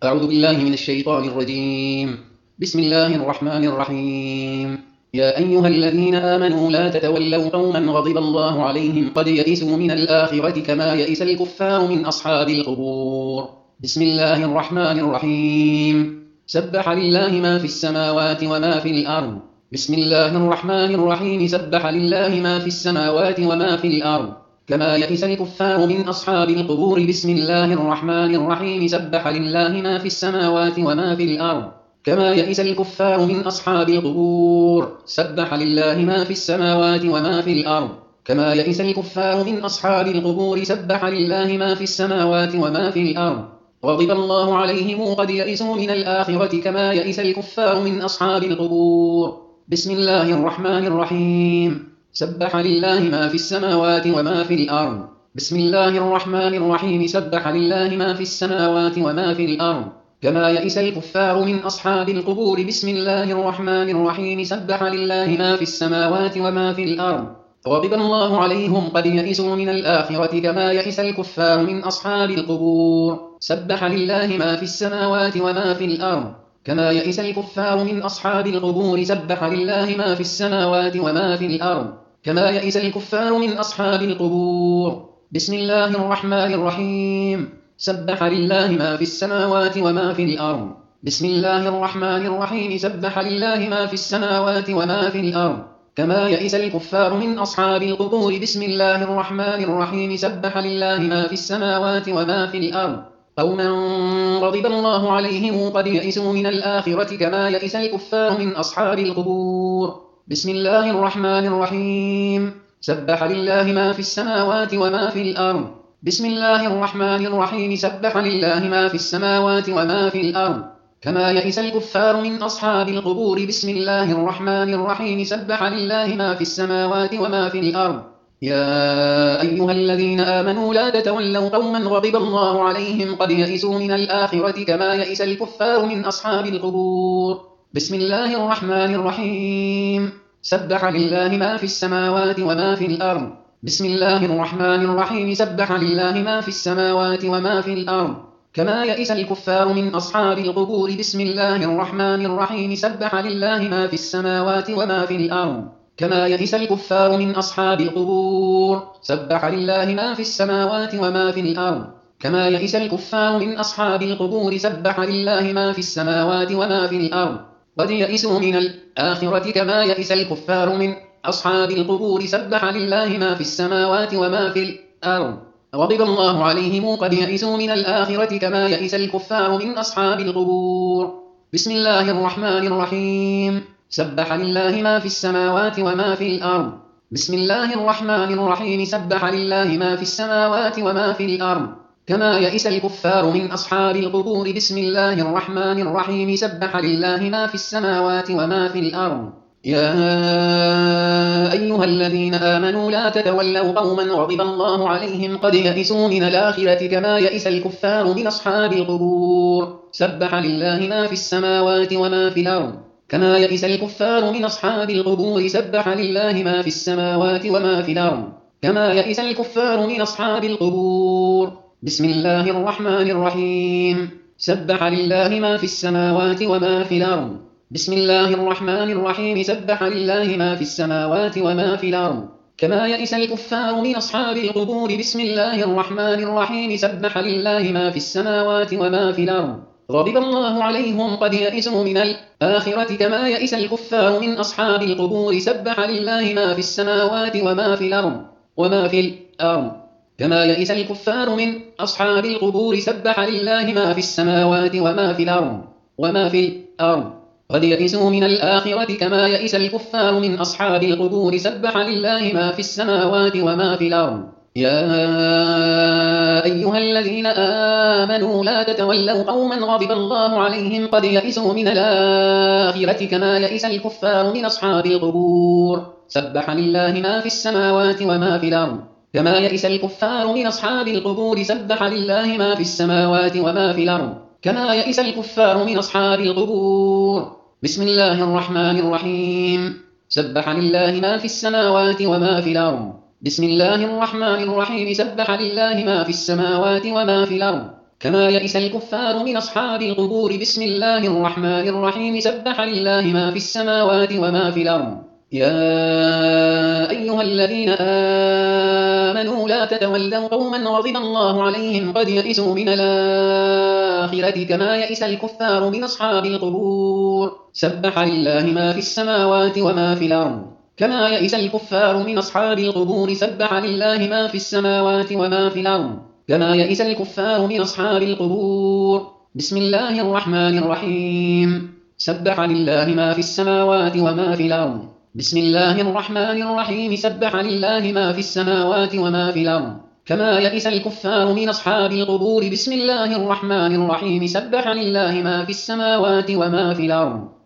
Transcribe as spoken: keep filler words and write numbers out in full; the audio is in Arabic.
أعوذ بالله من الشيطان الرجيم. بسم الله الرحمن الرحيم. يا أيها الذين آمنوا لا تتولوا قوما غضب الله عليهم قد يئسوا من الآخرة كما يئس الكفار من أصحاب القبور. بسم الله الرحمن الرحيم. سبح لله ما في السماوات وما في الأرض. بسم الله الرحمن الرحيم. سبح لله ما في السماوات وما في الأرض كما يئس الكفار من أصحاب القبور. بسم الله الرحمن الرحيم. سبح لله ما في السماوات وما في الأرض كما يئس الكفار من أصحاب القبور. سبح لله ما في السماوات وما في الأرض كما يئس الكفار من أصحاب القبور. سبح لله ما في السماوات وما في الأرض غضب الله عليهم قد يئسوا من الآخرة كما يئس الكفار من أصحاب القبور. بسم الله الرحمن الرحيم. سبح لله ما في السماوات وما في الأرض. بسم الله الرحمن الرحيم. سبح لله ما في السماوات وما في الأرض كما يئس الكفار من أصحاب القبور. بسم الله الرحمن الرحيم. سبح لله ما في السماوات وما في الأرض غضب الله عليهم قد يئسوا من الآخرة كما يئس الكفار من أصحاب القبور. سبح لله ما في السماوات وما في الأرض كما يئس الكفار من أصحاب القبور. سبح لله ما في السماوات وما في الأرض كما يئس الكفار من أصحاب القبور. بسم الله الرحمن الرحيم. سبح لله ما في السماوات وما في الأرض. بسم الله الرحمن الرحيم. سبح لله ما في السماوات وما في الأرض كما يئس الكفار من أصحاب القبور. بسم الله الرحمن الرحيم. سبح لله ما في السماوات وما في الأرض قوما غضب الله عليهم قد يئسوا من الآخرة كما يئس الكفار من أصحاب القبور. بسم الله الرحمن الرحيم. سبح لله ما في السماوات وما في الأرض. بسم الله الرحمن الرحيم. سبح لله ما في السماوات وما في الأرض كما يئس الكفار من أصحاب القبور. بسم الله الرحمن الرحيم. سبح لله ما في السماوات وما في الأرض. يا أيها الذين آمنوا لا تتولوا قوما غضب الله عليهم قد يئسوا من الآخرة كما يئس الكفار من أصحاب القبور. بسم الله الرحمن الرحيم. سبح لله ما في السماوات وما في الأرض. بسم الله الرحمن الرحيم. سبح لله ما في السماوات وما في الأرض كما يئس الكفار من أصحاب القبور. بسم الله الرحمن الرحيم. سبح لله ما في السماوات وما في الأرض كما يئس الكفار من أصحاب القبور. سبح لله ما في السماوات وما في الأرض كما يئس الكفار من أصحاب القبور. سبح لله ما في السماوات وما في الأرض قد يئسوا من الآخرة كما يئس الكفار من أصحاب القبور. سبح لله ما في السماوات وما في الأرض غضب الله عليهم قد يئسوا من الآخرة كما يئس الكفار من أصحاب القبور. بسم الله الرحمن الرحيم. سبح لله ما في السماوات وما في الأرض. بسم الله الرحمن الرحيم. سبح لله ما في السماوات وما في الأرض كما يئس الكفار من أصحاب القبور. بسم الله الرحمن الرحيم. سبح لله ما في السماوات وما في الأرض. يا أيها الذين آمنوا لا تتولوا قوما غضب الله عليهم قد يئسوا من الآخرة كما يئس الكفار من أصحاب القبور. سبح لله ما في السماوات وما في الأرض كما يئس الكفار من أصحاب القبور. سبح لله ما في السماوات وما في الأرض كما يئس الكفار من أصحاب القبور. بسم الله الرحمن الرحيم. سبح لله ما في السماوات وما في الأرض. بسم الله الرحمن الرحيم. سبح لله ما في السماوات وما في الأرض كما يئس الكفار من أصحاب القبور. بسم الله الرحمن الرحيم. سبح لله ما في السماوات وما في الأرض غضب الله عليهم قد يئسوا من الآخرة كما يئس الكفار من أصحاب القبور. سبح لله ما في السماوات وما في الأرض وما في الأرض كما يئس الكفار من أصحاب القبور. سبح لله ما في السماوات وما في الأرض وما في الأرض قد يئسوا من الآخرة كما يئس الكفار من أصحاب القبور. سبح لله ما في السماوات وما في الأرض. يا أيها الذين آمنوا لا تتولوا قوما غضب الله عليهم قد يئسوا من الآخرة كما يئس الكفار من أصحاب القبور. سبح لله ما في السماوات وما في الأرض كما يئس الكفار من أصحاب القبور. سبح لله ما في السماوات وما في الأرض كما يئس الكفار من أصحاب القبور. بسم الله الرحمن الرحيم. سبح لله ما في السماوات وما في الأرض. بسم الله الرحمن الرحيم. سبح لله ما في السماوات وما في الأرض كما يئس الكفار من أصحاب القبور بسم الله الرحمن الرحيم سبح لله ما في السماوات وما في الأرض يا أيها الذين آمنوا لا تتولوا قوما غضب الله عليهم قد يئسوا من الآخرة كما يئس الكفار من أصحاب القبور سبح لله ما في السماوات وما في الأرض كما يئس الكفار من أصحاب القبور سبح لله ما في السماوات وما في الأرض كما يئس الكفار من أصحاب القبور بسم الله الرحمن الرحيم سبح لله ما في السماوات وما في الأرض بسم الله الرحمن الرحيم سبح لله ما في السماوات وما في الأرض كما يئس الكفار من أصحاب القبور بسم الله الرحمن الرحيم سبح لله ما في السماوات وما في الأرض